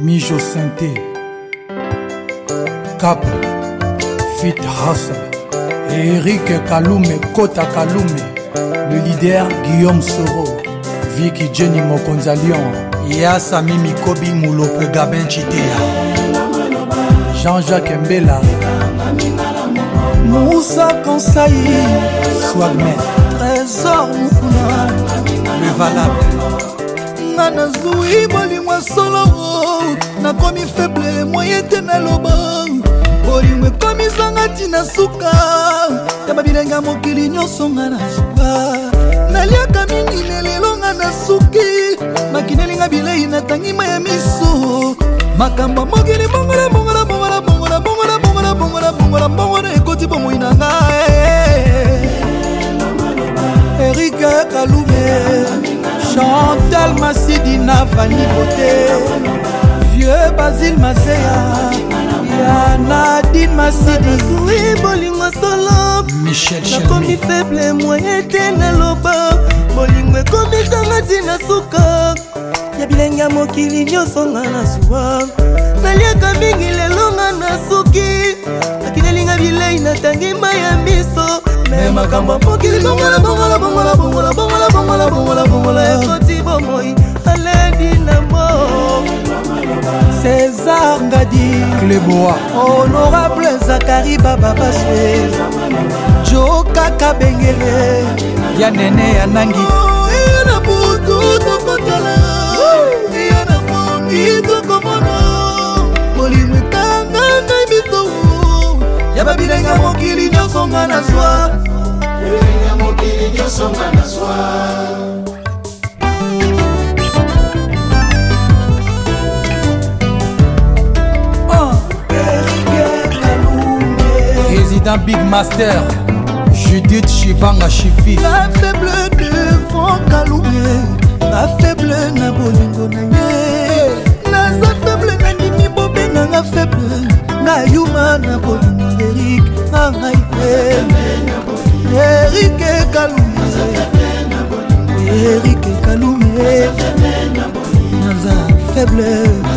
Mijo Synthé, Cap, Fit Hustle, Eric Kaloume, Kota Kaloume, le leader Guillaume Soro, Vicky Jenny Mokonzalion, Yasami Mikobi Moulope Gabin Chitea, Jean-Jacques Mbela, Moussa Kansayi, Swagman, Trésor Moukouna, le valable. Nana Zoui Bolingwa solo nakomi faible moyen te na loba Bolingwa komi zanga tina suka ya babilenga mokili nyonso nga na suka naliaka mingi lelo nga na suki makinelinga bilei natangima ya miso makambo mokili bongola bongola bongola bongola bongola bongola bongola bongola bongola ekoti bomoi na nga Eric Kaloume Chantal Massidina Vanny Beauté Vieux Basile Mazea Ya Nadine Massidi Zoui Bolingwa solo Michel Chelmi nakomi faible moyen te na loba Bolingwa ekomi zanga tina suka ya bilenga mokili nyonso nga na zuwa naliaka mingi lelo nga na suki akinelinga bilei natangi mai ya miso me makambo mokili bongola bongola bongola bongola bongola bongola bongola bongola ekoti bomoi aledi na mo César Ngadi Cléboa Honorable Zakari Baba Baswe Joka Kabengele Ya Nene ya Nangi Yana butu topatala Yana mongi tokomona Molimwe kanga na ibito Ya babilenga mokili nyonso nga na zwa Babilenga mokili nyonso nga na zwa Président Big Master Judith Chivanga Chifi La faible devant Kaloume La faible na bolingo na ye Naza faible na ndimi bobe na nga faible Na yuma na bolingo Eric Angaïpe Eric Kaloume Eric Kaloume Naza faible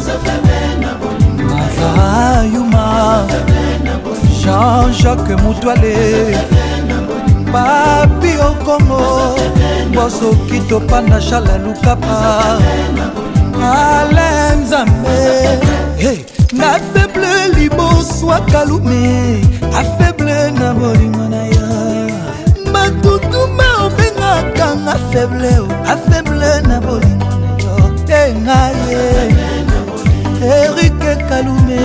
Naza yuma Jean-Jacques Moutouale Papi Okongo Boso Kitopana Chala Lukapa Alain Nzambe Hey, na faible liboswa Kaloume A faible na bolingo na ya Matutu ma obengaka nga faible A faible na bolingo na yo Tenga ye Eric Kaloume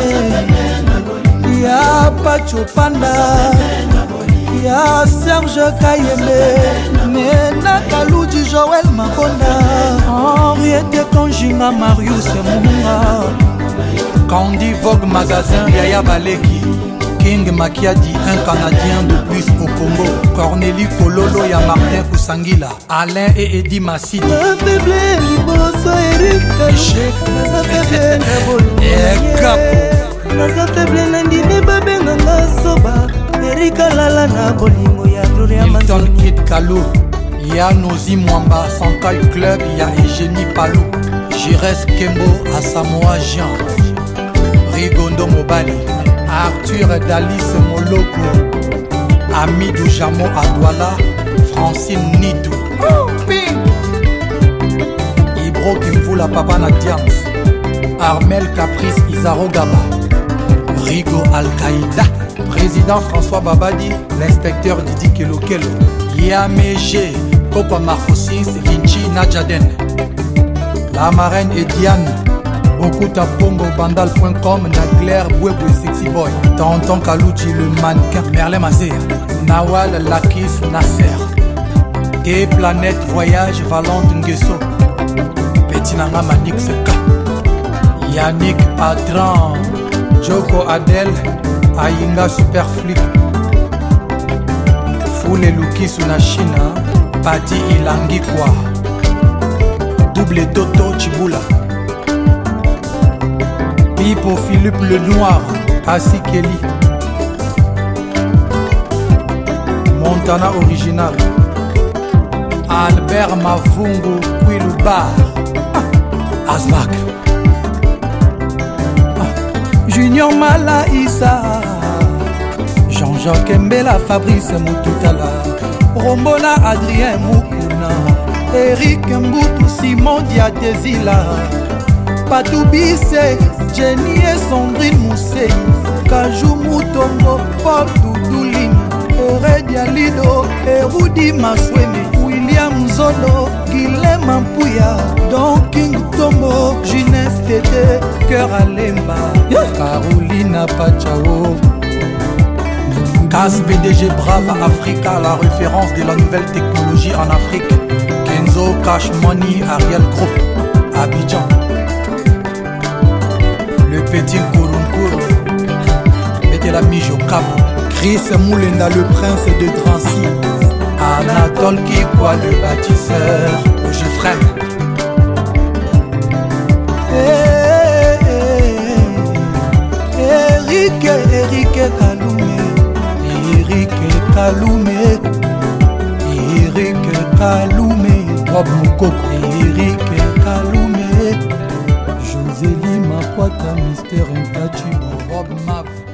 Ya Pacho Panda Ya Serge Kayembe Nena Kalouji Joël Makonda Henriette Konjinga Marius Munga Candy Vogue Magasin Yaya Baleki King Makiadi, un Canadien de plus au Congo Cornélie Kololo ya Martin Kusangila Alain et Eddie Massidi Faible liboso Eric Naza faible na bolingo Naza faible na ndimi babenganga soba Erika lala na bolingo ya Gloria Milton Kid Kalou Ya Nozi Mwamba Sankai Club Ya Eugénie Palou Jires Kembo à Samoa Jean Rigondo Mobali Arthur Dalice Moloko Amidou Jamo Adouala Francine Nidou Ibro Kimvula Papa Nadiams Armel Caprice Izaro Gaba Rigo Al-Qaïda Président François Babadi L'inspecteur Didi Kelokelo Yamege Kopa Marfosis Vinci Nadjaden La marraine et Diane Bokuta Pongo Bandal.com Nagler Bwebwe Sexy Boy Tonton Kalouji le mannequin Merlin Mazir Nawal Lakis Nasser Et Planète Voyage Valente Nguesso Petit Nanga Manix K Yannick Patran Joko Adel Ayinga Superflip Foule Luki Sunashina Pati Ilangi Kwa Double Toto Chibula Pipo Philippe le Noir Assi Kelly Montana Original Albert Mavungu Kwilubar Asbak Junior Malaïsa, Jean-Jacques Mbela, Fabrice Moututala, Rombona Adrien Mukuna, Eric Mboutou, Simon Diatezila, Patou Bisse, Jenny et Sandrine Moussei, Kajou Moutongo, Paul Doudouline, Heredia Lido, Erudi Masweme, William Zodo, Guilhem Ampouya, Don King Tombo, Jeunesse Tété, Cœur Alemba, Carolina Pachao, CAS PDG Brava Africa, la référence de la nouvelle technologie en Afrique. Kenzo Cash Money, Ariel Group, Abidjan. Le petit Kouroukour, mettez la miche au cap. Chris Moulenda, le prince de Drancy. Anatole Kikwa, le bâtisseur, le Gefrem. Eric Kaloumé, Eric Kaloumé, Eric Kaloumé, Bob Moukoko, Eric Kaloumé, Josélie Makwata, Mister Nkachi, Bob Mav.